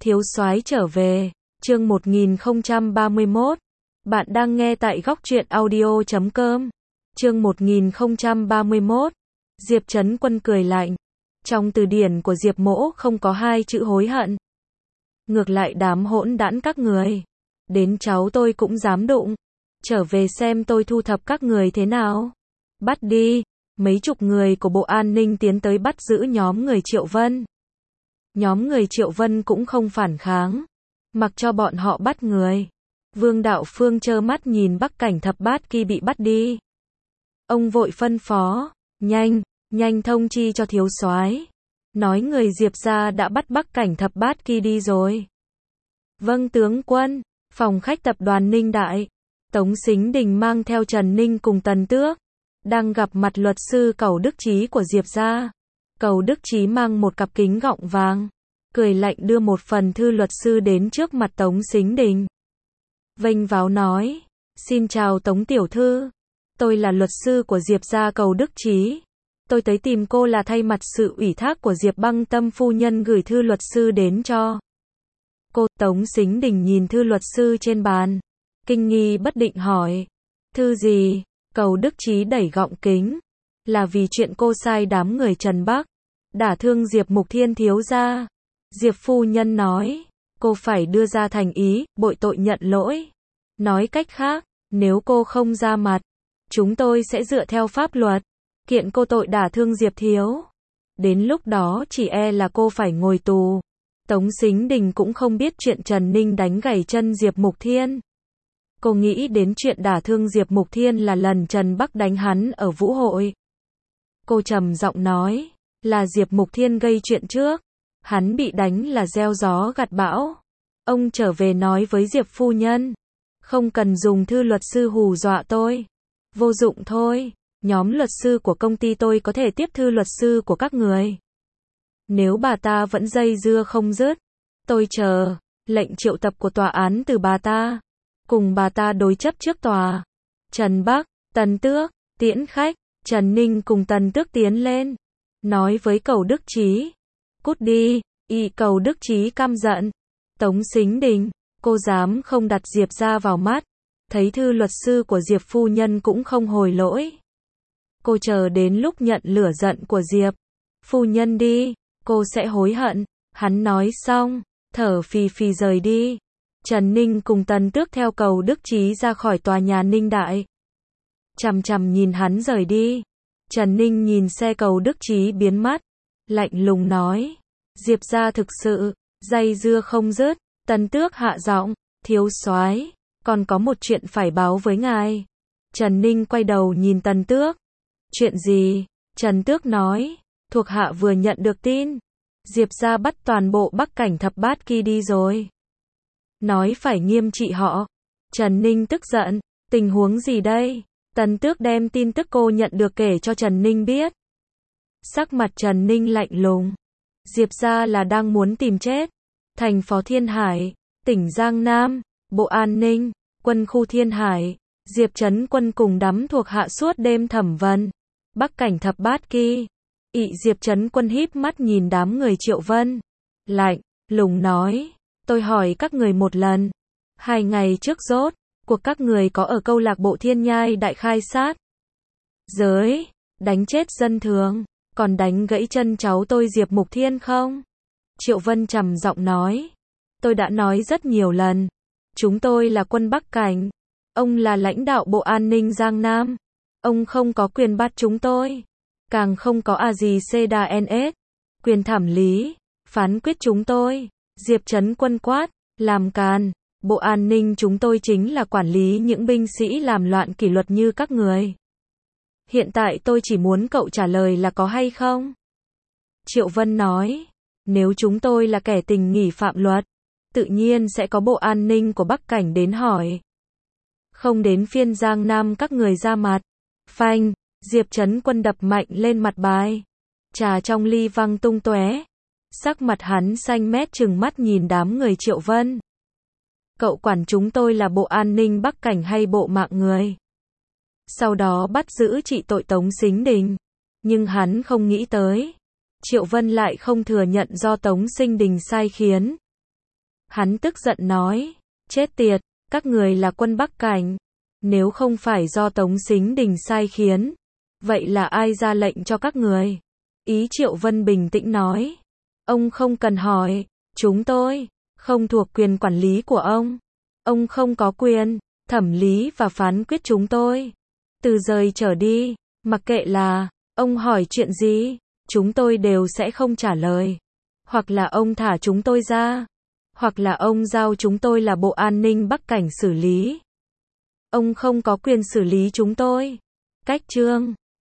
Thiếu soái trở về, chương 1031. Bạn đang nghe tại góc truyện audio.com. Chương 1031. Diệp Trấn Quân cười lạnh. Trong từ điển của Diệp Mỗ không có hai chữ hối hận. Ngược lại đám hỗn đản các người. Đến cháu tôi cũng dám đụng. Trở về xem tôi thu thập các người thế nào. Bắt đi. Mấy chục người của Bộ An ninh tiến tới bắt giữ nhóm người Triệu Vân. Nhóm người Triệu Vân cũng không phản kháng. Mặc cho bọn họ bắt người. Vương Đạo Phương trơ mắt nhìn Bắc Cảnh Thập Bát Kỳ bị bắt đi. Ông vội phân phó. Nhanh thông chi cho thiếu soái. Nói người Diệp gia đã bắt Bắc Cảnh Thập Bát Kỳ đi rồi. Vâng tướng quân. Phòng khách tập đoàn Ninh Đại. Tống Sính Đình mang theo Trần Ninh cùng Tần Tước. Đang gặp mặt luật sư Cẩu Đức Chí của Diệp gia. Cẩu Đức Chí mang một cặp kính gọng vàng. Cười lạnh đưa một phần thư luật sư đến trước mặt Tống Sính Đình. Vênh váo nói. Xin chào Tống tiểu thư. Tôi là luật sư của Diệp gia Cẩu Đức Chí. Tôi tới tìm cô là thay mặt sự ủy thác của Diệp Băng Tâm phu nhân gửi thư luật sư đến cho cô. Tống Sính Đình nhìn thư luật sư trên bàn. Kinh nghi bất định hỏi. Thư gì? Cẩu Đức Chí đẩy gọng kính. Là vì chuyện cô sai đám người Trần Bắc đả thương Diệp Mục Thiên thiếu gia. Diệp phu nhân nói. Cô phải đưa ra thành ý, bội tội nhận lỗi. Nói cách khác, nếu cô không ra mặt, chúng tôi sẽ dựa theo pháp luật kiện cô tội đả thương Diệp thiếu. Đến lúc đó chỉ e là cô phải ngồi tù. Tống Sính Đình cũng không biết chuyện Trần Ninh đánh gãy chân Diệp Mục Thiên. Cô nghĩ đến chuyện đả thương Diệp Mục Thiên là lần Trần Bắc đánh hắn ở vũ hội. Cô trầm giọng nói, là Diệp Mục Thiên gây chuyện trước. Hắn bị đánh là gieo gió gặt bão. Ông trở về nói với Diệp phu nhân. Không cần dùng thư luật sư hù dọa tôi. Vô dụng thôi. Nhóm luật sư của công ty tôi có thể tiếp thư luật sư của các người. Nếu bà ta vẫn dây dưa không dứt, tôi chờ lệnh triệu tập của tòa án từ bà ta. Cùng bà ta đối chấp trước tòa. Trần Bắc, Tần Tước, tiễn khách. Trần Ninh cùng Tần Tước tiến lên. Nói với Cẩu Đức Chí. Cút đi. Cẩu Đức Chí căm giận. Tống Sính Đình, cô dám không đặt Diệp gia vào mắt. Thấy thư luật sư của Diệp phu nhân cũng không hồi lỗi. Cô chờ đến lúc nhận lửa giận của Diệp phu nhân đi, cô sẽ hối hận. Hắn nói xong, thở phì phì rời đi. Trần Ninh cùng Tần Tước theo Cẩu Đức Chí ra khỏi tòa nhà Ninh Đại. Chằm chằm nhìn hắn rời đi. Trần Ninh nhìn xe Cẩu Đức Chí biến mất. Lạnh lùng nói. Diệp gia thực sự dây dưa không dứt. Tần Tước hạ giọng. Thiếu soái, còn có một chuyện phải báo với ngài. Trần Ninh quay đầu nhìn Tần Tước. Chuyện gì? Trần Tước nói. Thuộc hạ vừa nhận được tin. Diệp gia bắt toàn bộ Bắc Cảnh Thập Bát Kỳ đi rồi. Nói phải nghiêm trị họ. Trần Ninh tức giận. Tình huống gì đây? Tần Tước đem tin tức cô nhận được kể cho Trần Ninh biết. Sắc mặt Trần Ninh lạnh lùng. Diệp gia là đang muốn tìm chết. Thành phố Thiên Hải, tỉnh Giang Nam, Bộ An ninh, quân khu Thiên Hải. Diệp Trấn Quân cùng đám thuộc hạ suốt đêm thẩm vấn Bắc Cảnh Thập Bát Kỳ. Diệp Trấn Quân híp mắt nhìn đám người Triệu Vân. Lạnh lùng nói. Tôi hỏi các người một lần. 2 ngày trước rốt cuộc các người có ở câu lạc bộ Thiên Nhai Đại khai sát giới, đánh chết dân thường, còn đánh gãy chân cháu tôi Diệp Mục Thiên không? Triệu Vân trầm giọng nói. Tôi đã nói rất nhiều lần. Chúng tôi là quân Bắc Cảnh. Ông là lãnh đạo Bộ An ninh Giang Nam. Ông không có quyền bắt chúng tôi. Càng không có gì CDNS. Quyền thẩm lý. Phán quyết chúng tôi. Diệp Trấn Quân quát. Làm càn. Bộ An ninh chúng tôi chính là quản lý những binh sĩ làm loạn kỷ luật như các người. Hiện tại tôi chỉ muốn cậu trả lời là có hay không? Triệu Vân nói. Nếu chúng tôi là kẻ tình nghi phạm luật, tự nhiên sẽ có Bộ An ninh của Bắc Cảnh đến hỏi. Không đến phiên Giang Nam các người ra mặt. Phanh, Diệp Trấn Quân đập mạnh lên mặt bài. Trà trong ly văng tung tóe. Sắc mặt hắn xanh mét trừng mắt nhìn đám người Triệu Vân. Cậu quản chúng tôi là Bộ An ninh Bắc Cảnh hay Bộ Mạng Người? Sau đó bắt giữ trị tội Tống Sính Đình. Nhưng hắn không nghĩ tới. Triệu Vân lại không thừa nhận do Tống Sính Đình sai khiến. Hắn tức giận nói, chết tiệt, các người là quân Bắc Cảnh. Nếu không phải do Tống Sính Đình sai khiến, vậy là ai ra lệnh cho các người? Ý Triệu Vân bình tĩnh nói, ông không cần hỏi, chúng tôi không thuộc quyền quản lý của ông. Ông không có quyền thẩm lý và phán quyết chúng tôi. Từ giờ trở đi, mặc kệ là ông hỏi chuyện gì, chúng tôi đều sẽ không trả lời. Hoặc là ông thả chúng tôi ra, hoặc là ông giao chúng tôi là Bộ An ninh Bắc Cảnh xử lý. Ông không có quyền xử lý chúng tôi. Cách chương